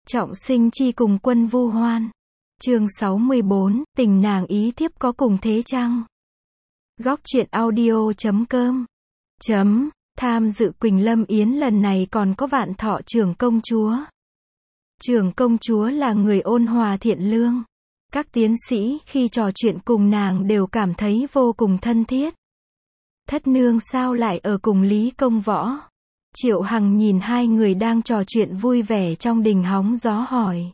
Trọng sinh chi cùng quân vu hoan. Chương 64, tình nàng ý thiếp có cùng thế chăng? Góc truyện audio.com. Tham dự Quỳnh Lâm Yến lần này còn có Vạn Thọ trưởng công chúa. Trưởng công chúa là người ôn hòa thiện lương. Các tiến sĩ khi trò chuyện cùng nàng đều cảm thấy vô cùng thân thiết. Thất nương sao lại ở cùng Lý Công Võ? Triệu Hằng nhìn hai người đang trò chuyện vui vẻ trong đình hóng gió hỏi.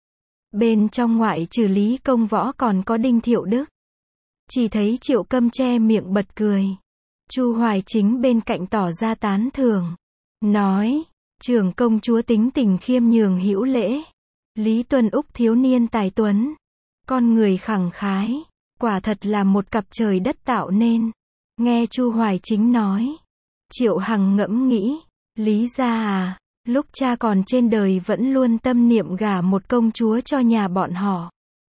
Bên trong ngoại trừ Lý Công Võ còn có Đinh Thiệu Đức. Chỉ thấy Triệu Câm che miệng bật cười. Chu Hoài Chính bên cạnh tỏ ra tán thưởng. Nói, trưởng công chúa tính tình khiêm nhường hữu lễ. Lý Tuân Úc thiếu niên tài tuấn. Con người khẳng khái. Quả thật là một cặp trời đất tạo nên. Nghe Chu Hoài Chính nói. Triệu Hằng ngẫm nghĩ. Lý gia à, lúc cha còn trên đời vẫn luôn tâm niệm gả một công chúa cho nhà bọn họ.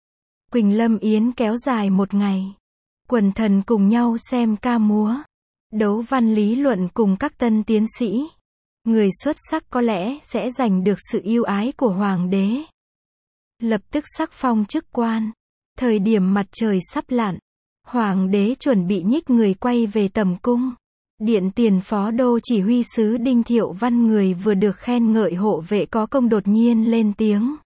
Quỳnh Lâm Yến kéo dài một ngày. Quần thần cùng nhau xem ca múa. Đấu văn lý luận cùng các tân tiến sĩ. Người xuất sắc có lẽ sẽ giành được sự yêu ái của hoàng đế. Lập tức sắc phong chức quan. Thời điểm mặt trời sắp lặn. Hoàng đế chuẩn bị nhích người quay về tầm cung. Điện tiền phó đô chỉ huy sứ Đinh Thiệu Văn người vừa được khen ngợi hộ vệ có công đột nhiên lên tiếng.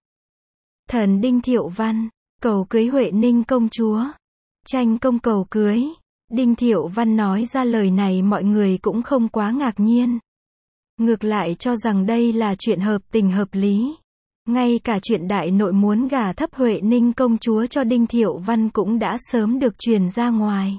Thần Đinh Thiệu Văn, cầu cưới Huệ Ninh công chúa. Tranh công cầu cưới. Đinh Thiệu Văn nói ra lời này mọi người cũng không quá ngạc nhiên. Ngược lại cho rằng đây là chuyện hợp tình hợp lý. Ngay cả chuyện đại nội muốn gả thấp Huệ Ninh công chúa cho Đinh Thiệu Văn cũng đã sớm được truyền ra ngoài.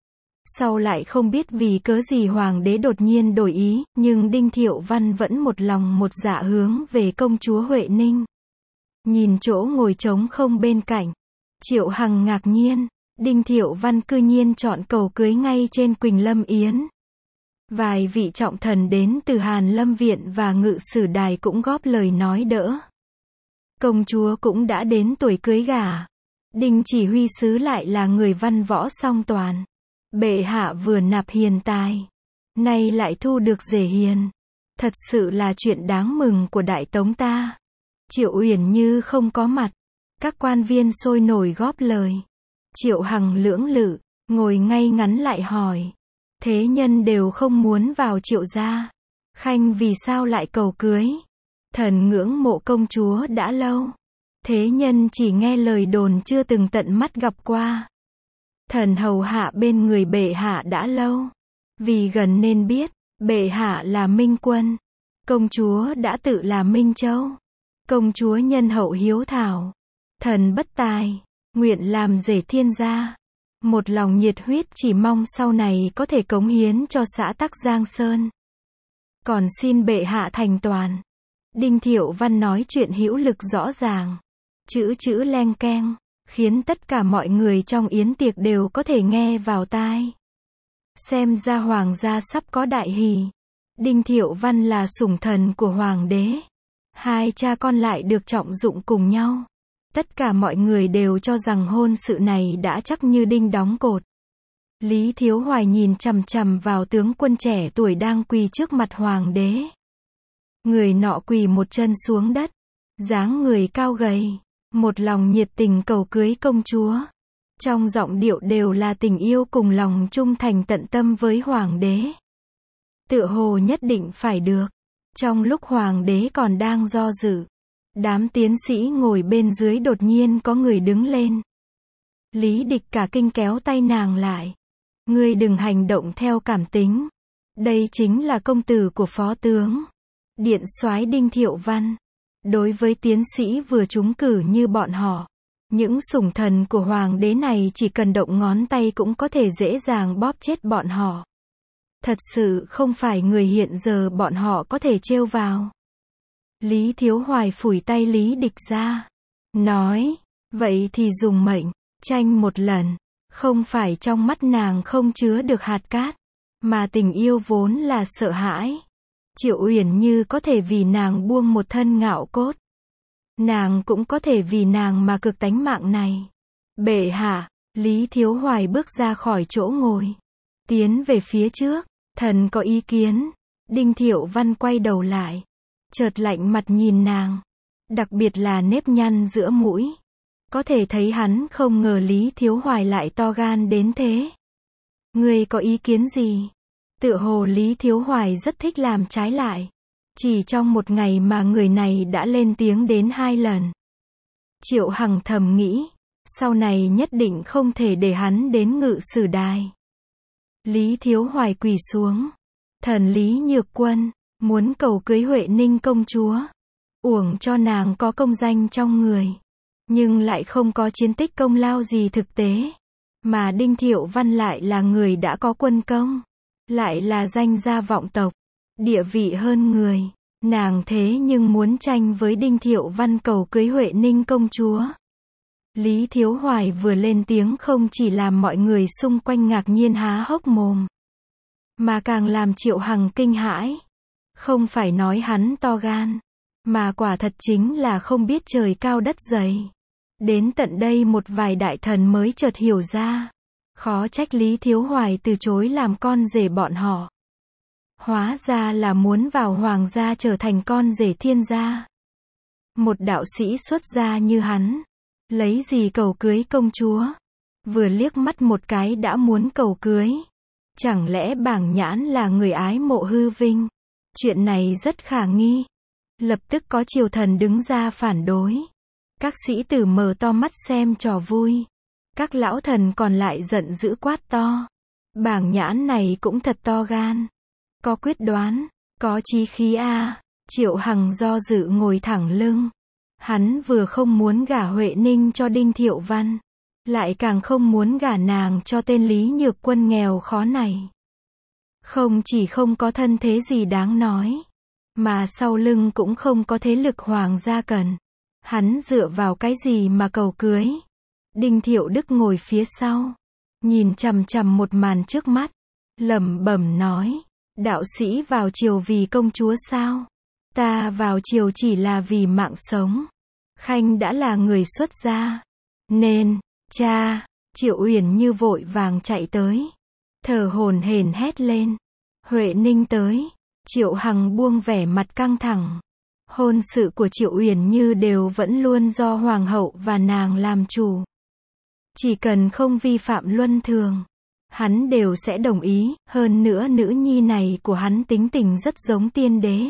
Sau lại không biết vì cớ gì hoàng đế đột nhiên đổi ý, nhưng Đinh Thiệu Văn vẫn một lòng một dạ hướng về công chúa Huệ Ninh. Nhìn chỗ ngồi trống không bên cạnh, Triệu Hằng ngạc nhiên, Đinh Thiệu Văn cư nhiên chọn cầu cưới ngay trên Quỳnh Lâm Yến. Vài vị trọng thần đến từ Hàn Lâm Viện và Ngự Sử Đài cũng góp lời nói đỡ. Công chúa cũng đã đến tuổi cưới gả. Đinh chỉ huy sứ lại là người văn võ song toàn. Bệ hạ vừa nạp hiền tài, nay lại thu được rể hiền. Thật sự là chuyện đáng mừng của Đại Tống ta. Triệu Uyển Như không có mặt. Các quan viên sôi nổi góp lời. Triệu Hằng lưỡng lự, ngồi ngay ngắn lại hỏi. Thế nhân đều không muốn vào Triệu gia. Khanh vì sao lại cầu cưới? Thần ngưỡng mộ công chúa đã lâu. Thế nhân chỉ nghe lời đồn chưa từng tận mắt gặp qua. Thần hầu hạ bên người bệ hạ đã lâu. Vì gần nên biết, bệ hạ là Minh Quân. Công chúa đã tự là Minh Châu. Công chúa nhân hậu hiếu thảo. Thần bất tài, nguyện làm rể thiên gia. Một lòng nhiệt huyết chỉ mong sau này có thể cống hiến cho xã Tắc Giang Sơn. Còn xin bệ hạ thành toàn. Đinh Thiệu Văn nói chuyện hữu lực rõ ràng. Chữ chữ leng keng. Khiến tất cả mọi người trong yến tiệc đều có thể nghe vào tai. Xem ra hoàng gia sắp có đại hỷ. Đinh Thiệu Văn là sủng thần của hoàng đế. Hai cha con lại được trọng dụng cùng nhau. Tất cả mọi người đều cho rằng hôn sự này đã chắc như đinh đóng cột. Lý Thiếu Hoài nhìn chằm chằm vào tướng quân trẻ tuổi đang quỳ trước mặt hoàng đế. Người nọ quỳ một chân xuống đất. Dáng người cao gầy. Một lòng nhiệt tình cầu cưới công chúa. Trong giọng điệu đều là tình yêu cùng lòng trung thành tận tâm với hoàng đế. Tựa hồ nhất định phải được. Trong lúc hoàng đế còn đang do dự, đám tiến sĩ ngồi bên dưới đột nhiên có người đứng lên. Lý Địch cả kinh kéo tay nàng lại. Ngươi đừng hành động theo cảm tính. Đây chính là công tử của phó tướng. Điện soái Đinh Thiệu Văn. Đối với tiến sĩ vừa trúng cử như bọn họ, những sủng thần của hoàng đế này chỉ cần động ngón tay cũng có thể dễ dàng bóp chết bọn họ. Thật sự không phải người hiện giờ bọn họ có thể trêu vào. Lý Thiếu Hoài phủi tay Lý Địch ra. Nói, vậy thì dùng mệnh, tranh một lần. Không phải trong mắt nàng không chứa được hạt cát, mà tình yêu vốn là sợ hãi. Triệu Uyển Như có thể vì nàng buông một thân ngạo cốt. Nàng cũng có thể vì nàng mà cực tánh mạng này. Bệ hạ, Lý Thiếu Hoài bước ra khỏi chỗ ngồi. Tiến về phía trước, thần có ý kiến. Đinh Thiệu Văn quay đầu lại. Chợt lạnh mặt nhìn nàng. đặc biệt là nếp nhăn giữa mũi. Có thể thấy hắn không ngờ Lý Thiếu Hoài lại to gan đến thế. Ngươi có ý kiến gì? Tựa hồ Lý Thiếu Hoài rất thích làm trái lại. Chỉ trong một ngày mà người này đã lên tiếng đến 2 lần. Triệu Hằng thầm nghĩ, sau này nhất định không thể để hắn đến ngự sử đài. Lý Thiếu Hoài quỳ xuống. Thần Lý Nhược Quân, muốn cầu cưới Huệ Ninh công chúa. Uổng cho nàng có công danh trong người. Nhưng lại không có chiến tích công lao gì thực tế. Mà Đinh Thiệu Văn lại là người đã có quân công. Lại là danh gia vọng tộc. Địa vị hơn người. Nàng thế nhưng muốn tranh với Đinh Thiệu Văn cầu cưới Huệ Ninh công chúa. Lý Thiếu Hoài vừa lên tiếng không chỉ làm mọi người xung quanh ngạc nhiên há hốc mồm. Mà càng làm Triệu Hằng kinh hãi. Không phải nói hắn to gan. Mà quả thật chính là không biết trời cao đất dày. Đến tận đây một vài đại thần mới chợt hiểu ra. Khó trách Lý Thiếu Hoài từ chối làm con rể bọn họ. Hóa ra là muốn vào hoàng gia trở thành con rể thiên gia. Một đạo sĩ xuất gia như hắn. Lấy gì cầu cưới công chúa? Vừa liếc mắt một cái đã muốn cầu cưới. Chẳng lẽ Bảng Nhãn là người ái mộ hư vinh? Chuyện này rất khả nghi. Lập tức có triều thần đứng ra phản đối. Các sĩ tử mở to mắt xem trò vui. Các lão thần còn lại giận dữ quát to. Bảng Nhãn này cũng thật to gan. Có quyết đoán, có chí khí a. Triệu Hằng do dự ngồi thẳng lưng. Hắn vừa không muốn gả Huệ Ninh cho Đinh Thiệu Văn. Lại càng không muốn gả nàng cho tên Lý Nhược Quân nghèo khó này. Không chỉ không có thân thế gì đáng nói. Mà sau lưng cũng không có thế lực hoàng gia cần. Hắn dựa vào cái gì mà cầu cưới? Đinh Thiệu Đức ngồi phía sau. Nhìn chằm chằm một màn trước mắt. Lẩm bẩm nói. Đạo sĩ vào triều vì công chúa sao? Ta vào triều chỉ là vì mạng sống. Khanh đã là người xuất gia. Nên, cha, Triệu Uyển Như vội vàng chạy tới. Thở hổn hển hét lên. Huệ Ninh tới. Triệu Hằng buông vẻ mặt căng thẳng. Hôn sự của Triệu Uyển Như đều vẫn luôn do Hoàng hậu và nàng làm chủ. Chỉ cần không vi phạm luân thường. Hắn đều sẽ đồng ý, hơn nữa nữ nhi này của hắn tính tình rất giống tiên đế.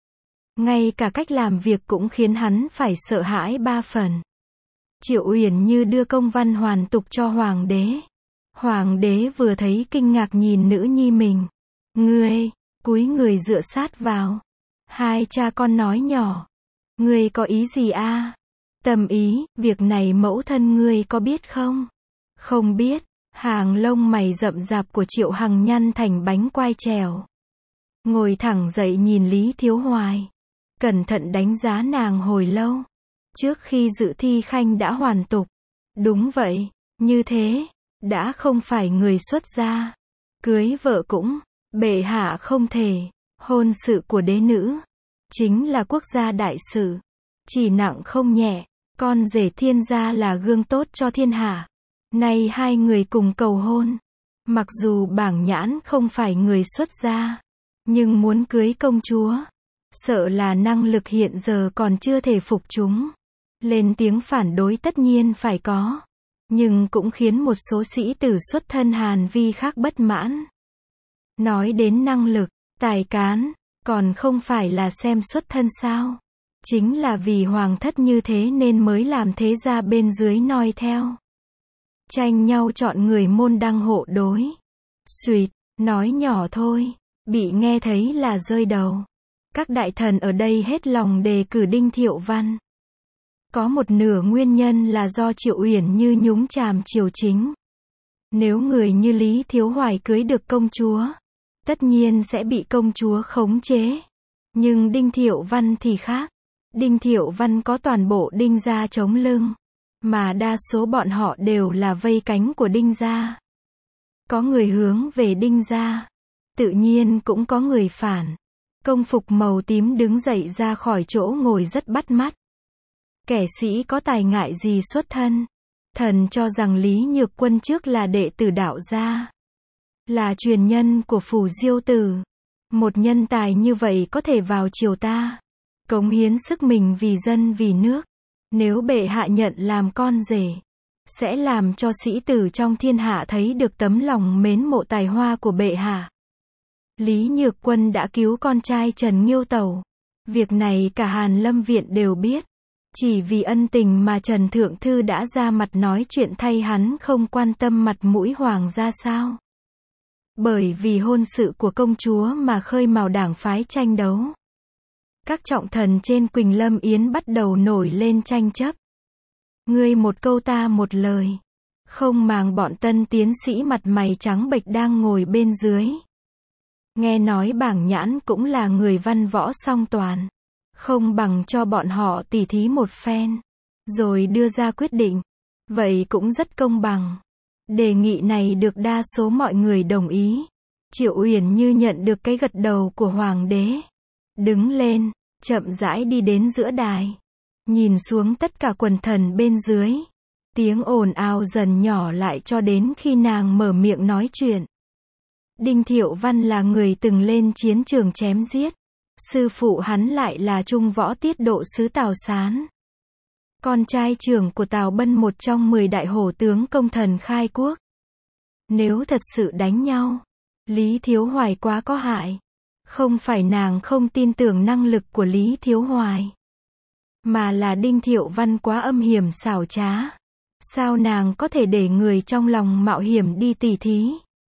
Ngay cả cách làm việc cũng khiến hắn phải sợ hãi 3 phần. Triệu Uyển Như đưa công văn hoàn tục cho hoàng đế. Hoàng đế vừa thấy kinh ngạc nhìn nữ nhi mình. Ngươi, cúi người dựa sát vào. Hai cha con nói nhỏ. Ngươi có ý gì a? Tâm ý, việc này mẫu thân ngươi có biết không? Không biết. Hàng lông mày rậm rạp của Triệu Hằng nhăn thành bánh quai trèo. Ngồi thẳng dậy nhìn Lý Thiếu Hoài. Cẩn thận đánh giá nàng hồi lâu. Trước khi dự thi khanh đã hoàn tục. Đúng vậy, như thế, đã không phải người xuất gia. Cưới vợ cũng, bệ hạ không thể. Hôn sự của đế nữ, chính là quốc gia đại sự. Chỉ nặng không nhẹ, con rể thiên gia là gương tốt cho thiên hạ. Nay hai người cùng cầu hôn. Mặc dù Bảng Nhãn không phải người xuất gia, nhưng muốn cưới công chúa. Sợ là năng lực hiện giờ còn chưa thể phục chúng. Lên tiếng phản đối tất nhiên phải có. Nhưng cũng khiến một số sĩ tử xuất thân Hàn Vi khác bất mãn. Nói đến năng lực, tài cán, còn không phải là xem xuất thân sao. Chính là vì hoàng thất như thế nên mới làm thế gia bên dưới noi theo. Tranh nhau chọn người môn đăng hộ đối. Suýt, nói nhỏ thôi, bị nghe thấy là rơi đầu. Các đại thần ở đây hết lòng đề cử Đinh Thiệu Văn. Có một nửa nguyên nhân là do Triệu Uyển Như nhúng chàm triều chính. Nếu người như Lý Thiếu Hoài cưới được công chúa, tất nhiên sẽ bị công chúa khống chế. Nhưng Đinh Thiệu Văn thì khác. Đinh Thiệu Văn có toàn bộ Đinh gia chống lưng. Mà đa số bọn họ đều là vây cánh của Đinh gia. Có người hướng về Đinh gia. Tự nhiên cũng có người phản. Công phục màu tím đứng dậy ra khỏi chỗ ngồi rất bắt mắt. Kẻ sĩ có tài ngại gì xuất thân. Thần cho rằng Lý Nhược Quân trước là đệ tử đạo gia. Là truyền nhân của Phù Diêu Tử. Một nhân tài như vậy có thể vào triều ta. cống hiến sức mình vì dân vì nước. Nếu bệ hạ nhận làm con rể, sẽ làm cho sĩ tử trong thiên hạ thấy được tấm lòng mến mộ tài hoa của bệ hạ. Lý Nhược Quân đã cứu con trai Trần Nghiêu Tẩu. Việc này cả Hàn Lâm Viện đều biết. Chỉ vì ân tình mà Trần Thượng Thư đã ra mặt nói chuyện thay hắn, không quan tâm mặt mũi hoàng gia sao? Bởi vì hôn sự của công chúa mà khơi mào đảng phái tranh đấu. Các trọng thần trên Quỳnh Lâm Yến bắt đầu nổi lên tranh chấp. Ngươi một câu ta một lời. Không màng bọn tân tiến sĩ mặt mày trắng bệch đang ngồi bên dưới. Nghe nói Bảng Nhãn cũng là người văn võ song toàn. Không bằng cho bọn họ tỉ thí một phen. Rồi đưa ra quyết định. Vậy cũng rất công bằng. Đề nghị này được đa số mọi người đồng ý. Triệu Uyển Như nhận được cái gật đầu của hoàng đế. Đứng lên, chậm rãi đi đến giữa đài. Nhìn xuống tất cả quần thần bên dưới. Tiếng ồn ào dần nhỏ lại cho đến khi nàng mở miệng nói chuyện. Đinh Thiệu Văn là người từng lên chiến trường chém giết. Sư phụ hắn lại là trung võ tiết độ sứ Tào Sán. Con trai trưởng của Tào Bân, một trong 10 đại hổ tướng công thần khai quốc. Nếu thật sự đánh nhau, Lý Thiếu Hoài quá có hại. Không phải nàng không tin tưởng năng lực của Lý Thiếu Hoài, mà là Đinh Thiệu Văn quá âm hiểm xảo trá. Sao nàng có thể để người trong lòng mạo hiểm đi tỉ thí?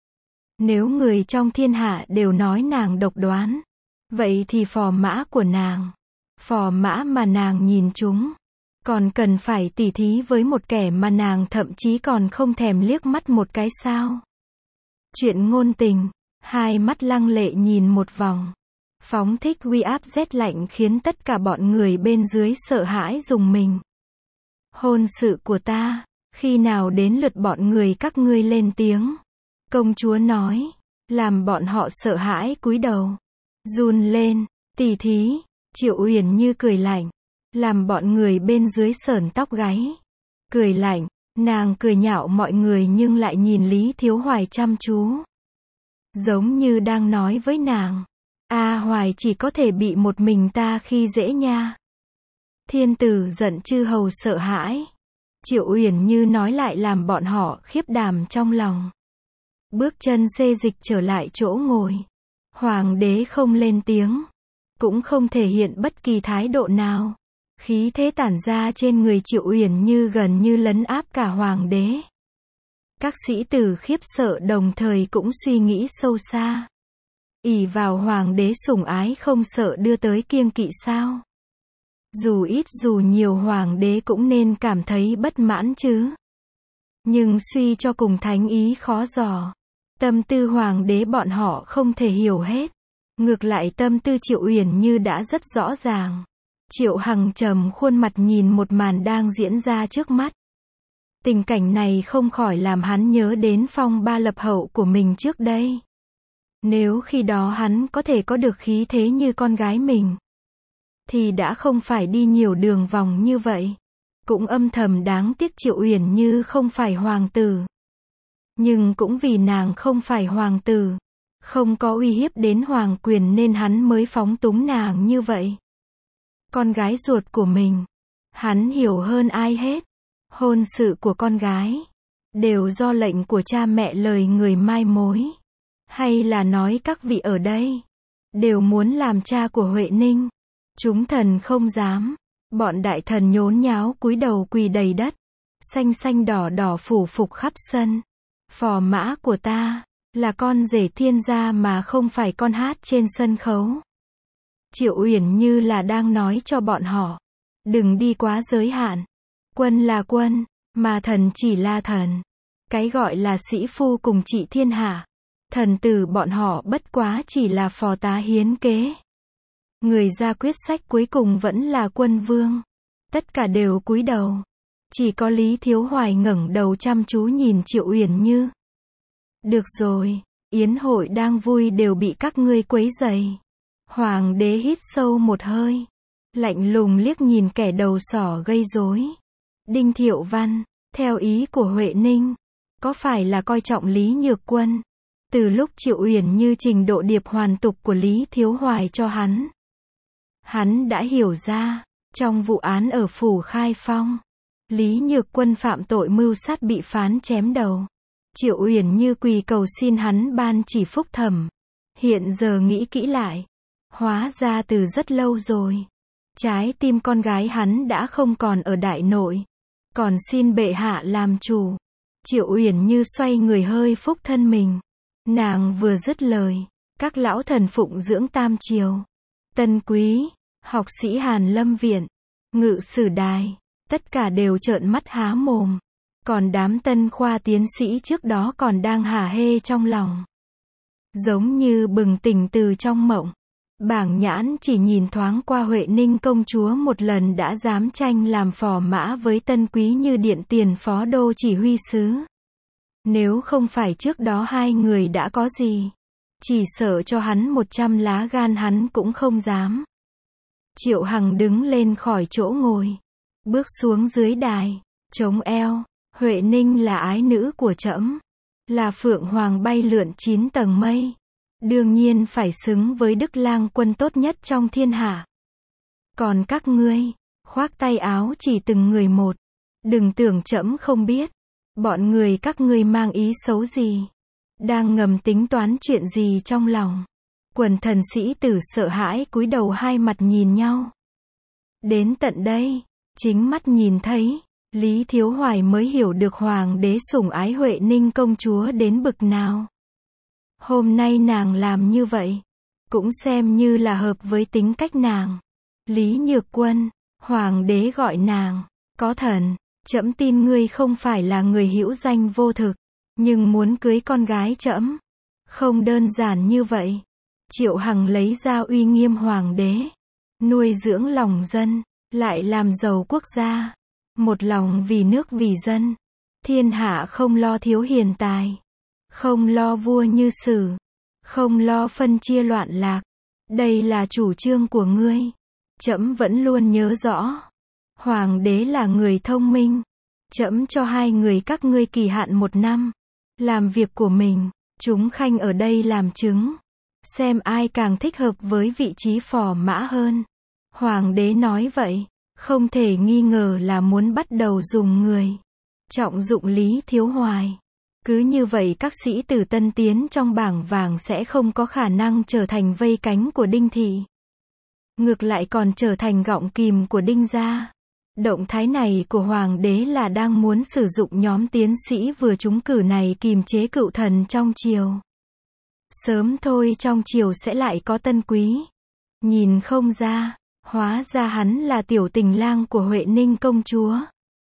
Nếu người trong thiên hạ đều nói nàng độc đoán, vậy thì phò mã của nàng, phò mã mà nàng nhìn chúng, còn cần phải tỉ thí với một kẻ mà nàng thậm chí còn không thèm liếc mắt một cái sao? Chuyện ngôn tình, hai mắt lăng lệ nhìn một vòng, phóng thích uy áp rét lạnh khiến tất cả bọn người bên dưới sợ hãi rùng mình. Hôn sự của ta, khi nào đến lượt bọn người các ngươi lên tiếng? Công chúa nói, làm bọn họ sợ hãi cúi đầu, run lên. Tỉ thí, Triệu Uyển Như cười lạnh, làm bọn người bên dưới sởn tóc gáy. Cười lạnh, nàng cười nhạo mọi người nhưng lại nhìn Lý Thiếu Hoài chăm chú. Giống như đang nói với nàng, A Hoài chỉ có thể bị một mình ta khi dễ nha. Thiên tử giận chư hầu sợ hãi. Triệu Uyển Như nói lại làm bọn họ khiếp đảm trong lòng. Bước chân xê dịch trở lại chỗ ngồi. Hoàng đế không lên tiếng, cũng không thể hiện bất kỳ thái độ nào. Khí thế tản ra trên người Triệu Uyển Như gần như lấn áp cả hoàng đế. Các sĩ tử khiếp sợ đồng thời cũng suy nghĩ sâu xa. Ỷ vào hoàng đế sủng ái không sợ đưa tới kiêng kỵ sao? Dù ít dù nhiều hoàng đế cũng nên cảm thấy bất mãn chứ. Nhưng suy cho cùng thánh ý khó dò. Tâm tư hoàng đế bọn họ không thể hiểu hết. Ngược lại tâm tư Triệu Uyển Như đã rất rõ ràng. Triệu Hằng trầm khuôn mặt nhìn một màn đang diễn ra trước mắt. Tình cảnh này không khỏi làm hắn nhớ đến phong ba lập hậu của mình trước đây. Nếu khi đó hắn có thể có được khí thế như con gái mình, thì đã không phải đi nhiều đường vòng như vậy. Cũng âm thầm đáng tiếc Triệu Uyển Như không phải hoàng tử. Nhưng cũng vì nàng không phải hoàng tử, không có uy hiếp đến hoàng quyền nên hắn mới phóng túng nàng như vậy. Con gái ruột của mình, hắn hiểu hơn ai hết. Hôn sự của con gái, đều do lệnh của cha mẹ lời người mai mối. Hay là nói các vị ở đây, đều muốn làm cha của Huệ Ninh. Chúng thần không dám. Bọn đại thần nhốn nháo cúi đầu quỳ đầy đất. Xanh xanh đỏ đỏ phủ phục khắp sân. Phò mã của ta, là con rể thiên gia mà không phải con hát trên sân khấu. Triệu Uyển Như là đang nói cho bọn họ, đừng đi quá giới hạn. Quân là quân, mà thần chỉ là thần. Cái gọi là sĩ phu cùng trị thiên hạ, thần tử bọn họ bất quá chỉ là phò tá hiến kế. Người ra quyết sách cuối cùng vẫn là quân vương. Tất cả đều cúi đầu. Chỉ có Lý Thiếu Hoài ngẩng đầu chăm chú nhìn Triệu Uyển Như. Được rồi, yến hội đang vui đều bị các ngươi quấy rầy. Hoàng đế hít sâu một hơi, lạnh lùng liếc nhìn kẻ đầu sỏ gây rối. Đinh Thiệu Văn, theo ý của Huệ Ninh, có phải là coi trọng Lý Nhược Quân? Từ lúc Triệu Uyển Như trình độ điệp hoàn tục của Lý Thiếu Hoài cho hắn, Hắn đã hiểu ra, trong vụ án ở phủ Khai Phong, Lý Nhược Quân phạm tội mưu sát bị phán chém đầu. Triệu Uyển Như quỳ cầu xin hắn ban chỉ phúc thẩm. Hiện giờ nghĩ kỹ lại, hóa ra từ rất lâu rồi, trái tim con gái hắn đã không còn ở đại nội, còn xin bệ hạ làm chủ. Triệu Uyển Như xoay người hơi phúc thân mình. Nàng vừa dứt lời, các lão thần phụng dưỡng tam triều, Tân Quý, học sĩ Hàn Lâm Viện, Ngự Sử Đài, tất cả đều trợn mắt há mồm. Còn đám tân khoa tiến sĩ trước đó còn đang hả hê trong lòng, giống như bừng tỉnh từ trong mộng. Bảng Nhãn chỉ nhìn thoáng qua Huệ Ninh công chúa một lần đã dám tranh làm phò mã với Tân Quý như Điện Tiền phó đô chỉ huy sứ. Nếu không phải trước đó hai người đã có gì, chỉ sợ cho hắn 100 lá gan hắn cũng không dám. Triệu Hằng đứng lên khỏi chỗ ngồi, bước xuống dưới đài, chống eo. Huệ Ninh là ái nữ của trẫm, là phượng hoàng bay lượn 9 tầng mây, đương nhiên phải xứng với Đức Lang Quân tốt nhất trong thiên hạ. Còn các ngươi, khoác tay áo chỉ từng người một, đừng tưởng trẫm không biết, bọn người các ngươi mang ý xấu gì, đang ngầm tính toán chuyện gì trong lòng. Quần thần sĩ tử sợ hãi cúi đầu hai mặt nhìn nhau. Đến tận đây, chính mắt nhìn thấy, Lý Thiếu Hoài mới hiểu được hoàng đế sủng ái Huệ Ninh công chúa đến bực nào. Hôm nay nàng làm như vậy, cũng xem như là hợp với tính cách nàng. Lý Nhược Quân, hoàng đế gọi nàng, có thần, trẫm tin ngươi không phải là người hữu danh vô thực, nhưng muốn cưới con gái trẫm, không đơn giản như vậy. Triệu Hằng lấy ra uy nghiêm hoàng đế, nuôi dưỡng lòng dân, lại làm giàu quốc gia. Một lòng vì nước vì dân, thiên hạ không lo thiếu hiền tài, không lo vua như Sử, không lo phân chia loạn lạc. Đây là chủ trương của ngươi, trẫm vẫn luôn nhớ rõ. Hoàng đế là người thông minh, trẫm cho hai người các ngươi kỳ hạn 1 năm, làm việc của mình, chúng khanh ở đây làm chứng, xem ai càng thích hợp với vị trí phò mã hơn. Hoàng đế nói vậy, không thể nghi ngờ là muốn bắt đầu dùng người trọng dụng Lý Thiếu Hoài. Cứ như vậy các sĩ tử tân tiến trong bảng vàng sẽ không có khả năng trở thành vây cánh của Đinh thị, ngược lại còn trở thành gọng kìm của Đinh gia. Động thái này của hoàng đế là đang muốn sử dụng nhóm tiến sĩ vừa trúng cử này kìm chế cựu thần trong triều. Sớm thôi trong triều sẽ lại có Tân Quý. Nhìn không ra, hóa ra hắn là tiểu tình lang của Huệ Ninh công chúa.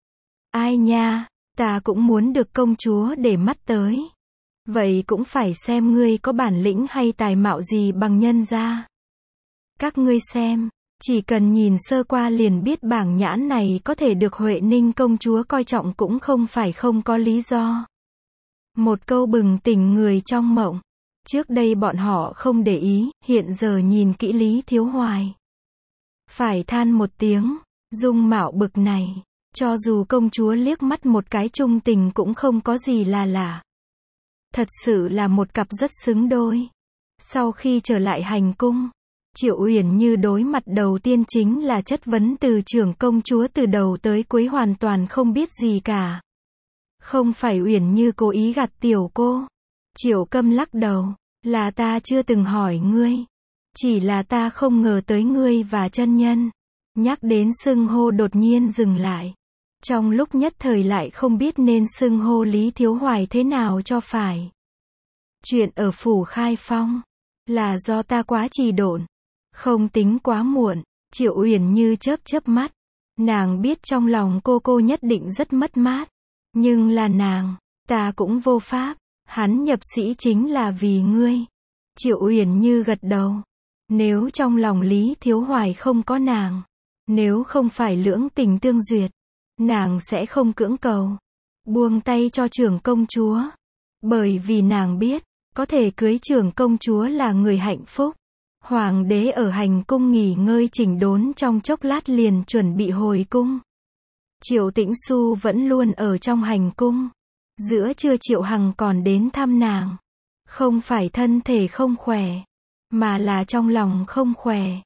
Ai nha, ta cũng muốn được công chúa để mắt tới. Vậy cũng phải xem ngươi có bản lĩnh hay tài mạo gì bằng nhân gia. Các ngươi xem, chỉ cần nhìn sơ qua liền biết Bảng Nhãn này có thể được Huệ Ninh công chúa coi trọng cũng không phải không có lý do. Một câu bừng tỉnh người trong mộng. Trước đây bọn họ không để ý, hiện giờ nhìn kỹ Lý Thiếu Hoài, phải than một tiếng, dung mạo bực này, cho dù công chúa liếc mắt một cái trung tình cũng không có gì là lạ. Thật sự là một cặp rất xứng đôi. Sau khi trở lại hành cung, Triệu Uyển Như đối mặt đầu tiên chính là chất vấn từ trưởng công chúa từ đầu tới cuối hoàn toàn không biết gì cả. Không phải Uyển Như cố ý gạt tiểu cô. Triệu Câm lắc đầu, là ta chưa từng hỏi ngươi. Chỉ là ta không ngờ tới ngươi và chân nhân. Nhắc đến xưng hô đột nhiên dừng lại. Trong lúc nhất thời lại không biết nên xưng hô Lý Thiếu Hoài thế nào cho phải. Chuyện ở phủ Khai Phong, là do ta quá trì độn. Không tính quá muộn. Triệu Uyển Như chớp chớp mắt. Nàng biết trong lòng cô nhất định rất mất mát. Nhưng là nàng, ta cũng vô pháp. Hắn nhập sĩ chính là vì ngươi. Triệu Uyển Như gật đầu. Nếu trong lòng Lý Thiếu Hoài không có nàng, nếu không phải lưỡng tình tương duyệt, nàng sẽ không cưỡng cầu, buông tay cho trưởng công chúa. Bởi vì nàng biết, có thể cưới trưởng công chúa là người hạnh phúc. Hoàng đế ở hành cung nghỉ ngơi chỉnh đốn trong chốc lát liền chuẩn bị hồi cung. Triệu Tĩnh Xu vẫn luôn ở trong hành cung. Giữa trưa Triệu Hằng còn đến thăm nàng. Không phải thân thể không khỏe, mà là trong lòng không khỏe.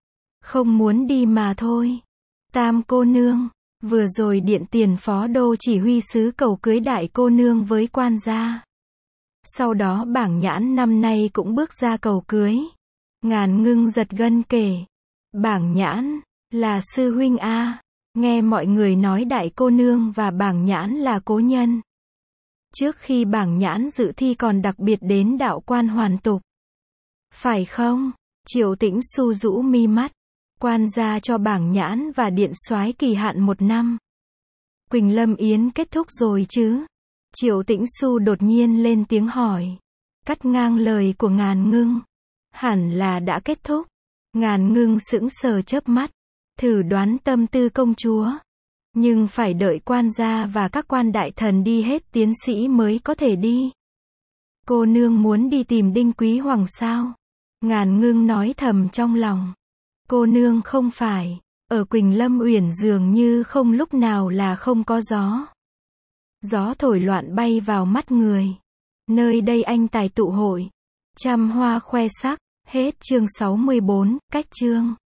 Không muốn đi mà thôi. Tam cô nương, vừa rồi điện tiền phó đô chỉ huy sứ cầu cưới đại cô nương với quan gia. Sau đó Bảng Nhãn năm nay cũng bước ra cầu cưới. Ngàn Ngưng giật gân kể. Bảng Nhãn, là sư huynh a. Nghe mọi người nói đại cô nương và Bảng Nhãn là cố nhân. Trước khi Bảng Nhãn dự thi còn đặc biệt đến đạo quan hoàn tục. Phải không? Triệu Tĩnh Xu rũ mi mắt. Quan gia cho Bảng Nhãn và Điện Soái kỳ hạn 1 năm. Quỳnh Lâm Yến kết thúc rồi chứ? Triệu Tĩnh Xu đột nhiên lên tiếng hỏi. Cắt ngang lời của Ngàn Ngưng. Hẳn là đã kết thúc. Ngàn Ngưng sững sờ chớp mắt. Thử đoán tâm tư công chúa. Nhưng phải đợi quan gia và các quan đại thần đi hết tiến sĩ mới có thể đi. Cô nương muốn đi tìm Đinh Quý Hoàng sao? Ngàn Ngưng nói thầm trong lòng. Cô nương không phải. Ở Quỳnh Lâm Uyển dường như không lúc nào là không có gió. Gió thổi loạn bay vào mắt người. Nơi đây anh tài tụ hội. Trăm hoa khoe sắc. Hết chương 64, cách chương.